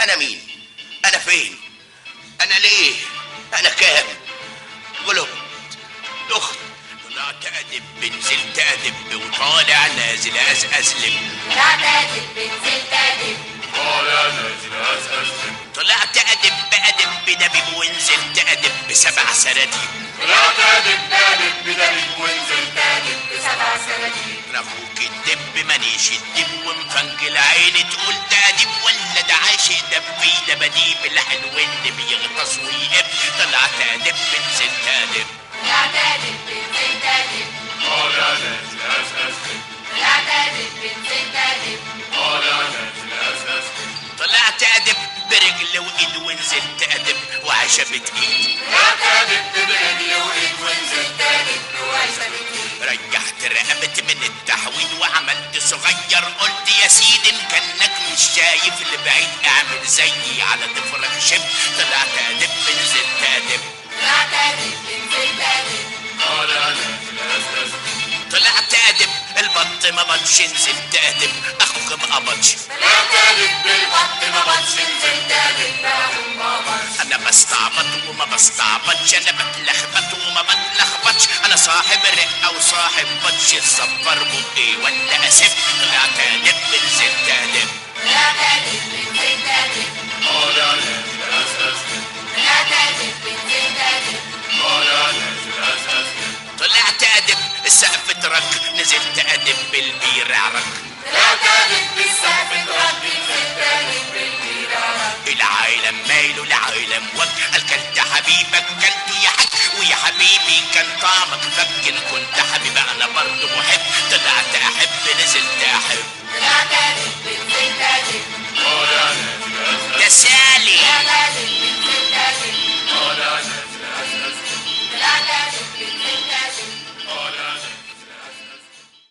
انا مين؟ انا فين؟ انا ليه؟ انا كام؟ غلبت دخت طلعت ادب نزلت ادب وطالع نازل ازلم طلعت ادب نزلت ادب طالع نازل ازلم طلعت ادب بدبب ونزلت ادب بسبع سراديب طلعت ادب بدبب ونزلت ادب بسبع سراديب رموك الدب مانيش الدب ومفنجل عيني تقول ده دب ولا ده عاشق دبي ده بديب الحلو اللي بيغطس ويقب طلعت ادب نزلت ادب طلعت ادب نزلت ادب طالع نازل ازلم طلعت ادب نزلت ادب طالع نازل ازلم طلعت ادب برجل وايد ونزلت ادب وعشبة ايد طلعت ادب برجل وايد ونزلت ادب وعشبة ايد رجعت رقبت من التحويل وعملت صغير قلت يا سيدي ان كانك مش شايف لبعيد اعمل زيي على ضفرك شب طلعت ادب نزلت ادب طلعت ادب نزلت ادب طالع نازل ازلم طلعت ادب البط ما بطش نزلت ادب اخوك ما قبضش طلعت ادب بالبط ما بطش نزلت ادب اخوك ما بطش انا بستعبط وما بستعبطش انا بتلخبط وما بتلخبطش انا صاحب رقه وصاحب بطش الصفر بقي ولا اسف طلعت ادب نزلت ادب طلعت ادب نزلت ادب طالع نازل ازلم طلعت ادب نزلت ادب طالع نازل ازلم طلعت ادب السقف ترك نزلت ادب بالبير عرق طلعت ادب بالسقف ترك نزلت ادب بالبير عرق العالم مايله العالم وجه الكلت حبيبك كلته يا حاج ويا حبيبي كان طعمك فكن كنت حبيبي انا برضه محب طلعت احب نزلت احب طلعت ادب نزلت ادب طالع نازل